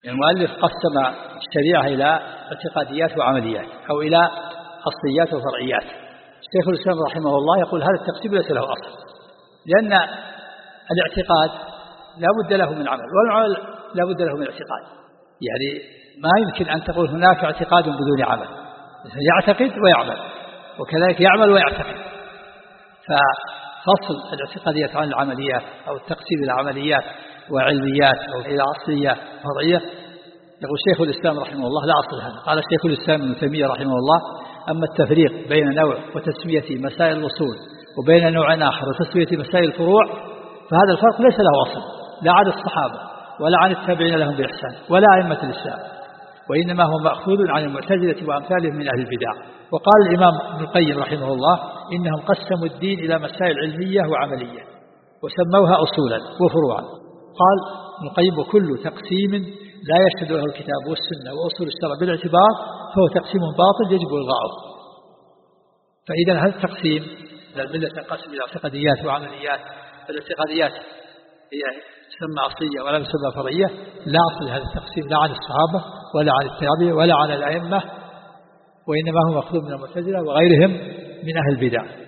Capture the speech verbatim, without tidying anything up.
المؤلف قسم الشريعة إلى اعتقاديات وعمليات أو إلى أصليات وفرعيات. شيخ الإسلام رحمه الله يقول هذا التقسيم ليس له أصل، لأن الاعتقاد لا بد له من عمل والعمل لا بد له من اعتقاد. يعني ما يمكن أن تقول هناك اعتقاد بدون عمل، يعتقد ويعمل وكذلك يعمل ويعتقد. ففصل الاعتقاديات عن العمليات أو التقسيم إلى عمليات وعلميات أو إلى أصلية فرعية يقول شيخ الإسلام رحمه الله لا أصل هذا. قال شيخ الإسلام ابن تيمية رحمه الله أما التفريق بين نوع وتسمية مسائل الأصول وبين نوع آخر وتسمية مسائل الفروع فهذا الفرق ليس له أصل لا عن الصحابة ولا عن التابعين لهم بإحسان ولا أئمة الإسلام، وإنما هو مأخوذ عن المعتزلة وأمثالهم من أهل البدع. وقال الإمام ابن القيم رحمه الله إنهم قسموا الدين إلى مسائل علمية وعملية وسموها أصولا وفروعا. قال ابن القيم وكل تقسيم لا يشهد له الكتاب والسنة وأصول الشرع بالاعتبار فهو تقسيم باطل يجب إلغاؤه. فإذا هذا التقسيم الملة تنقسم إلى اعتقاديات وعمليات. فالاعتقاديات هي تسمى أصلية ولا تسمى فرعية، لا أصل هذا التقسيم لا عن الصحابة ولا عن التابعين ولا عن الأئمة، وإنما هو مأخوذ من المعتزلة وغيرهم من أهل البدع.